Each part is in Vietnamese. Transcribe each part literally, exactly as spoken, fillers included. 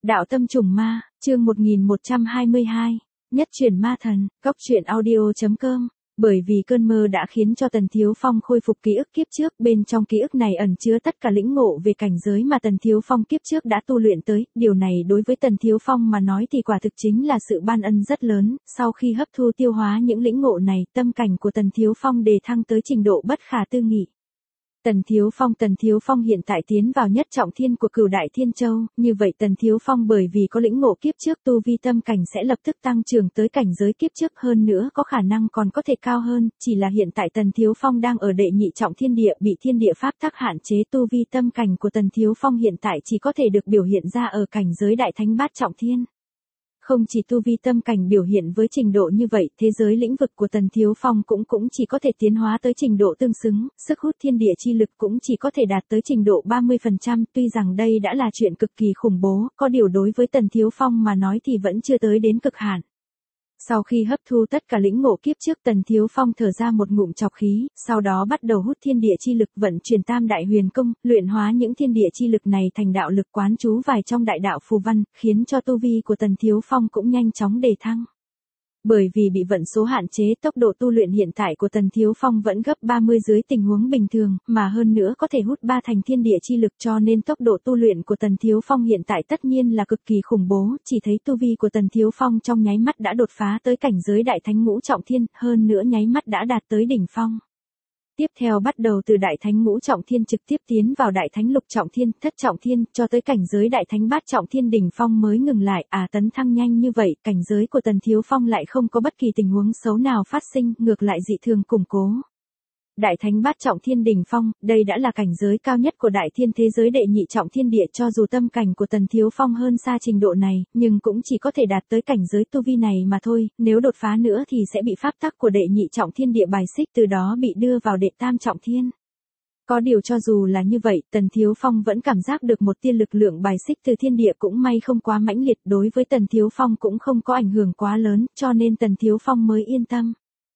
Đạo tâm trùng ma, chương một nghìn một trăm hai mươi hai, nhất truyền ma thần, góc truyện audio chấm com. Bởi vì cơn mơ đã khiến cho Tần Thiếu Phong khôi phục ký ức kiếp trước, bên trong ký ức này ẩn chứa tất cả lĩnh ngộ về cảnh giới mà Tần Thiếu Phong kiếp trước đã tu luyện tới, điều này đối với Tần Thiếu Phong mà nói thì quả thực chính là sự ban ân rất lớn, sau khi hấp thu tiêu hóa những lĩnh ngộ này, tâm cảnh của Tần Thiếu Phong đề thăng tới trình độ bất khả tư nghị. Tần Thiếu Phong Tần Thiếu Phong hiện tại tiến vào nhất trọng thiên của Cửu Đại Thiên Châu, như vậy Tần Thiếu Phong bởi vì có lĩnh ngộ kiếp trước tu vi tâm cảnh sẽ lập tức tăng trưởng tới cảnh giới kiếp trước, hơn nữa có khả năng còn có thể cao hơn, chỉ là hiện tại Tần Thiếu Phong đang ở đệ nhị trọng thiên địa, bị thiên địa pháp tắc hạn chế, tu vi tâm cảnh của Tần Thiếu Phong hiện tại chỉ có thể được biểu hiện ra ở cảnh giới đại thánh bát trọng thiên. Không chỉ tu vi tâm cảnh biểu hiện với trình độ như vậy, thế giới lĩnh vực của Tần Thiếu Phong cũng cũng chỉ có thể tiến hóa tới trình độ tương xứng, sức hút thiên địa chi lực cũng chỉ có thể đạt tới trình độ ba mươi phần trăm, tuy rằng đây đã là chuyện cực kỳ khủng bố, có điều đối với Tần Thiếu Phong mà nói thì vẫn chưa tới đến cực hạn. Sau khi hấp thu tất cả lĩnh ngộ kiếp trước, Tần Thiếu Phong thở ra một ngụm trọc khí, sau đó bắt đầu hút thiên địa chi lực, vận chuyển Tam Đại Huyền Công, luyện hóa những thiên địa chi lực này thành đạo lực, quán chú vài trong đại đạo phù văn, khiến cho tu vi của Tần Thiếu Phong cũng nhanh chóng đề thăng. Bởi vì bị vận số hạn chế, tốc độ tu luyện hiện tại của Tần Thiếu Phong vẫn gấp ba mươi dưới tình huống bình thường, mà hơn nữa có thể hút ba thành thiên địa chi lực, cho nên tốc độ tu luyện của Tần Thiếu Phong hiện tại tất nhiên là cực kỳ khủng bố, chỉ thấy tu vi của Tần Thiếu Phong trong nháy mắt đã đột phá tới cảnh giới đại thánh ngũ trọng thiên, hơn nữa nháy mắt đã đạt tới đỉnh phong. Tiếp theo bắt đầu từ đại thánh ngũ trọng thiên trực tiếp tiến vào đại thánh lục trọng thiên, thất trọng thiên, cho tới cảnh giới đại thánh bát trọng thiên đỉnh phong mới ngừng lại. À, tấn thăng nhanh như vậy, cảnh giới của Tần Thiếu Phong lại không có bất kỳ tình huống xấu nào phát sinh, ngược lại dị thường củng cố. Đại thánh bát trọng thiên đỉnh phong, đây đã là cảnh giới cao nhất của đại thiên thế giới đệ nhị trọng thiên địa, cho dù tâm cảnh của Tần Thiếu Phong hơn xa trình độ này, nhưng cũng chỉ có thể đạt tới cảnh giới tu vi này mà thôi, nếu đột phá nữa thì sẽ bị pháp tắc của đệ nhị trọng thiên địa bài xích, từ đó bị đưa vào đệ tam trọng thiên. Có điều cho dù là như vậy, Tần Thiếu Phong vẫn cảm giác được một tia lực lượng bài xích từ thiên địa, cũng may không quá mãnh liệt, đối với Tần Thiếu Phong cũng không có ảnh hưởng quá lớn, cho nên Tần Thiếu Phong mới yên tâm.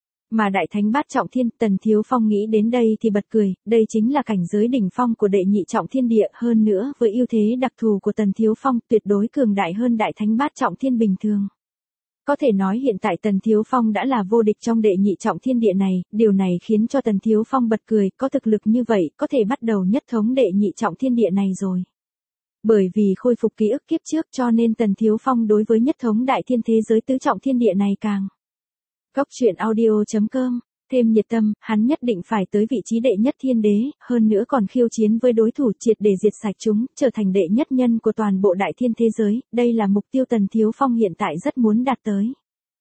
Mà đại thánh bát trọng thiên, Tần Thiếu Phong nghĩ đến đây thì bật cười, đây chính là cảnh giới đỉnh phong của đệ nhị trọng thiên địa, hơn nữa với ưu thế đặc thù của Tần Thiếu Phong tuyệt đối cường đại hơn đại thánh bát trọng thiên bình thường. Có thể nói hiện tại Tần Thiếu Phong đã là vô địch trong đệ nhị trọng thiên địa này, điều này khiến cho Tần Thiếu Phong bật cười, có thực lực như vậy, có thể bắt đầu nhất thống đệ nhị trọng thiên địa này rồi. Bởi vì khôi phục ký ức kiếp trước cho nên Tần Thiếu Phong đối với nhất thống đại thiên thế giới tứ trọng thiên địa này càng góc truyện audio chấm com, thêm nhiệt tâm, hắn nhất định phải tới vị trí đệ nhất thiên đế, hơn nữa còn khiêu chiến với đối thủ, triệt để diệt sạch chúng, trở thành đệ nhất nhân của toàn bộ đại thiên thế giới, đây là mục tiêu Tần Thiếu Phong hiện tại rất muốn đạt tới.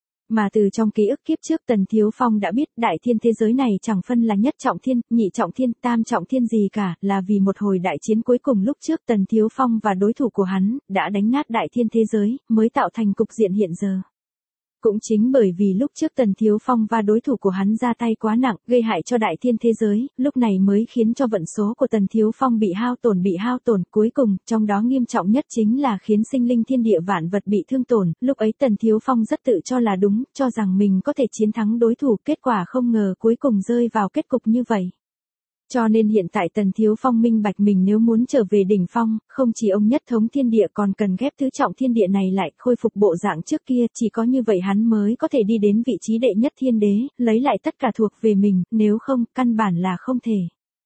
Mà từ trong ký ức kiếp trước Tần Thiếu Phong đã biết đại thiên thế giới này chẳng phân là nhất trọng thiên, nhị trọng thiên, tam trọng thiên gì cả, là vì một hồi đại chiến cuối cùng lúc trước Tần Thiếu Phong và đối thủ của hắn đã đánh nát đại thiên thế giới, mới tạo thành cục diện hiện giờ. Cũng chính bởi vì lúc trước Tần Thiếu Phong và đối thủ của hắn ra tay quá nặng, gây hại cho đại thiên thế giới, lúc này mới khiến cho vận số của Tần Thiếu Phong bị hao tổn bị hao tổn, cuối cùng, trong đó nghiêm trọng nhất chính là khiến sinh linh thiên địa vạn vật bị thương tổn, lúc ấy Tần Thiếu Phong rất tự cho là đúng, cho rằng mình có thể chiến thắng đối thủ, kết quả không ngờ cuối cùng rơi vào kết cục như vậy. Cho nên hiện tại Tần Thiếu Phong minh bạch mình nếu muốn trở về đỉnh phong, không chỉ ông nhất thống thiên địa còn cần ghép tứ trọng thiên địa này lại, khôi phục bộ dạng trước kia, chỉ có như vậy hắn mới có thể đi đến vị trí đệ nhất thiên đế, lấy lại tất cả thuộc về mình, nếu không, căn bản là không thể.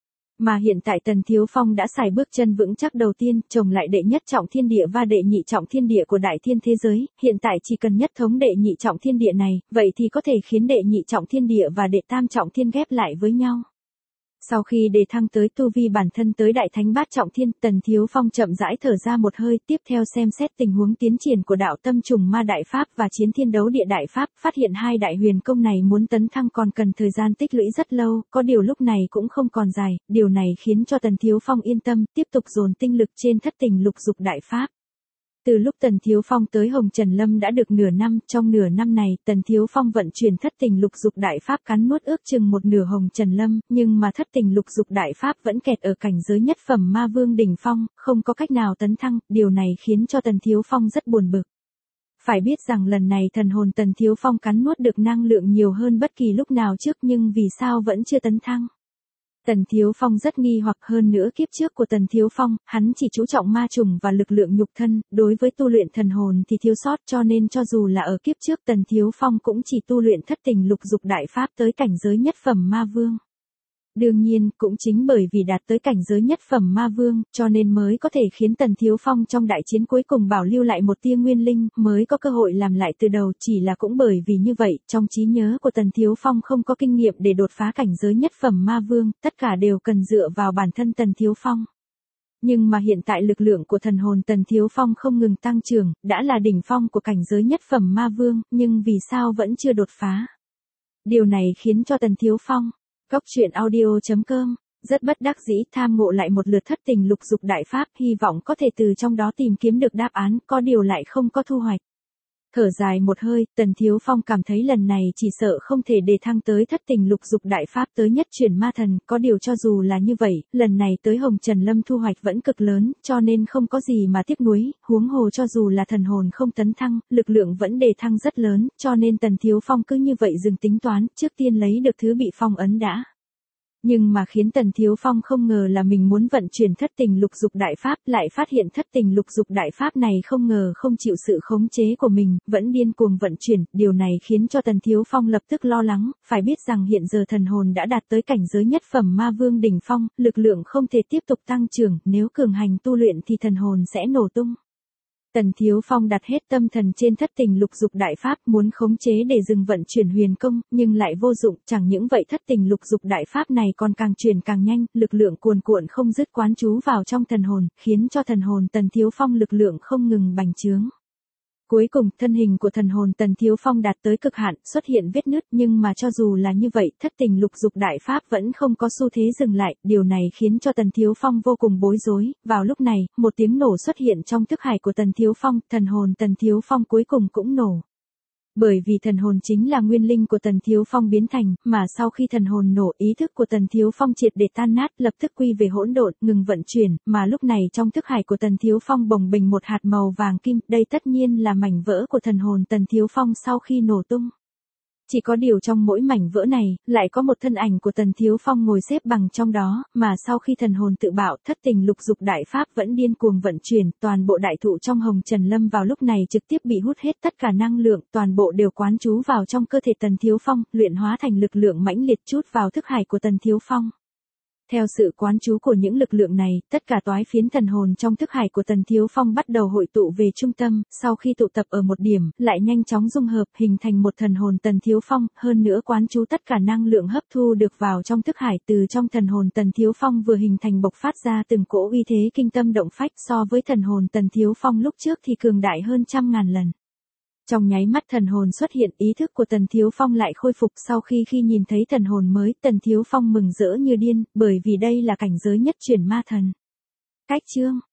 Mà hiện tại Tần Thiếu Phong đã xài bước chân vững chắc đầu tiên, trồng lại đệ nhất trọng thiên địa và đệ nhị trọng thiên địa của đại thiên thế giới, hiện tại chỉ cần nhất thống đệ nhị trọng thiên địa này, vậy thì có thể khiến đệ nhị trọng thiên địa và đệ tam trọng thiên ghép lại với nhau. Sau khi đề thăng tới tu vi bản thân tới đại thánh bát trọng thiên, Tần Thiếu Phong chậm rãi thở ra một hơi, tiếp theo xem xét tình huống tiến triển của đạo tâm trùng ma đại pháp và chiến thiên đấu địa đại pháp, phát hiện hai đại huyền công này muốn tấn thăng còn cần thời gian tích lũy rất lâu, có điều lúc này cũng không còn dài, điều này khiến cho Tần Thiếu Phong yên tâm, tiếp tục dồn tinh lực trên thất tình lục dục đại pháp. Từ lúc Tần Thiếu Phong tới Hồng Trần Lâm đã được nửa năm, trong nửa năm này, Tần Thiếu Phong vận chuyển thất tình lục dục đại pháp cắn nuốt ước chừng một nửa Hồng Trần Lâm, nhưng mà thất tình lục dục đại pháp vẫn kẹt ở cảnh giới nhất phẩm ma vương đỉnh phong, không có cách nào tấn thăng, điều này khiến cho Tần Thiếu Phong rất buồn bực. Phải biết rằng lần này thần hồn Tần Thiếu Phong cắn nuốt được năng lượng nhiều hơn bất kỳ lúc nào trước, nhưng vì sao vẫn chưa tấn thăng? Tần Thiếu Phong rất nghi hoặc, hơn nữa kiếp trước của Tần Thiếu Phong, hắn chỉ chú trọng ma trùng và lực lượng nhục thân, đối với tu luyện thần hồn thì thiếu sót, cho nên cho dù là ở kiếp trước Tần Thiếu Phong cũng chỉ tu luyện thất tình lục dục đại pháp tới cảnh giới nhất phẩm ma vương. Đương nhiên, cũng chính bởi vì đạt tới cảnh giới nhất phẩm ma vương, cho nên mới có thể khiến Tần Thiếu Phong trong đại chiến cuối cùng bảo lưu lại một tia nguyên linh, mới có cơ hội làm lại từ đầu, chỉ là cũng bởi vì như vậy, trong trí nhớ của Tần Thiếu Phong không có kinh nghiệm để đột phá cảnh giới nhất phẩm ma vương, tất cả đều cần dựa vào bản thân Tần Thiếu Phong. Nhưng mà hiện tại lực lượng của thần hồn Tần Thiếu Phong không ngừng tăng trưởng, đã là đỉnh phong của cảnh giới nhất phẩm ma vương, nhưng vì sao vẫn chưa đột phá? Điều này khiến cho Tần Thiếu Phong Cốc truyện audio chấm com rất bất đắc dĩ tham ngộ lại một lượt thất tình lục dục đại pháp, hy vọng có thể từ trong đó tìm kiếm được đáp án, có điều lại không có thu hoạch. Thở dài một hơi, Tần Thiếu Phong cảm thấy lần này chỉ sợ không thể đề thăng tới thất tình lục dục đại pháp tới nhất chuyển ma thần, có điều cho dù là như vậy, lần này tới Hồng Trần Lâm thu hoạch vẫn cực lớn, cho nên không có gì mà tiếc nuối, huống hồ cho dù là thần hồn không tấn thăng, lực lượng vẫn đề thăng rất lớn, cho nên Tần Thiếu Phong cứ như vậy dừng tính toán, trước tiên lấy được thứ bị phong ấn đã. Nhưng mà khiến Tần Thiếu Phong không ngờ là mình muốn vận chuyển thất tình lục dục đại pháp, lại phát hiện thất tình lục dục đại pháp này không ngờ không chịu sự khống chế của mình, vẫn điên cuồng vận chuyển, điều này khiến cho Tần Thiếu Phong lập tức lo lắng, phải biết rằng hiện giờ thần hồn đã đạt tới cảnh giới nhất phẩm ma vương đỉnh phong, lực lượng không thể tiếp tục tăng trưởng, nếu cường hành tu luyện thì thần hồn sẽ nổ tung. Tần Thiếu Phong đặt hết tâm thần trên thất tình lục dục đại pháp, muốn khống chế để dừng vận chuyển huyền công, nhưng lại vô dụng, chẳng những vậy thất tình lục dục đại pháp này còn càng chuyển càng nhanh, lực lượng cuồn cuộn không dứt quán trú vào trong thần hồn, khiến cho thần hồn Tần Thiếu Phong lực lượng không ngừng bành trướng. Cuối cùng, thân hình của thần hồn Tần Thiếu Phong đạt tới cực hạn, xuất hiện vết nứt, nhưng mà cho dù là như vậy, thất tình lục dục đại pháp vẫn không có xu thế dừng lại, điều này khiến cho Tần Thiếu Phong vô cùng bối rối. Vào lúc này, một tiếng nổ xuất hiện trong thức hải của Tần Thiếu Phong, thần hồn Tần Thiếu Phong cuối cùng cũng nổ. Bởi vì thần hồn chính là nguyên linh của Tần Thiếu Phong biến thành, mà sau khi thần hồn nổ, ý thức của Tần Thiếu Phong triệt để tan nát, lập tức quy về hỗn độn, ngừng vận chuyển, mà lúc này trong thức hải của Tần Thiếu Phong bồng bềnh một hạt màu vàng kim, đây tất nhiên là mảnh vỡ của thần hồn Tần Thiếu Phong sau khi nổ tung. Chỉ có điều trong mỗi mảnh vỡ này, lại có một thân ảnh của Tần Thiếu Phong ngồi xếp bằng trong đó, mà sau khi thần hồn tự bạo, thất tình lục dục đại pháp vẫn điên cuồng vận chuyển, toàn bộ đại thụ trong Hồng Trần Lâm vào lúc này trực tiếp bị hút hết tất cả năng lượng, toàn bộ đều quán trú vào trong cơ thể Tần Thiếu Phong, luyện hóa thành lực lượng mãnh liệt chút vào thức hải của Tần Thiếu Phong. Theo sự quán trú của những lực lượng này, tất cả toái phiến thần hồn trong thức hải của Tần Thiếu Phong bắt đầu hội tụ về trung tâm, sau khi tụ tập ở một điểm, lại nhanh chóng dung hợp, hình thành một thần hồn Tần Thiếu Phong, hơn nữa quán trú tất cả năng lượng hấp thu được vào trong thức hải, từ trong thần hồn Tần Thiếu Phong vừa hình thành bộc phát ra từng cỗ uy thế kinh tâm động phách, so với thần hồn Tần Thiếu Phong lúc trước thì cường đại hơn trăm ngàn lần. Trong nháy mắt thần hồn xuất hiện, ý thức của Tần Thiếu Phong lại khôi phục, sau khi khi nhìn thấy thần hồn mới, Tần Thiếu Phong mừng rỡ như điên, bởi vì đây là cảnh giới nhất chuyển ma thần. Cách chương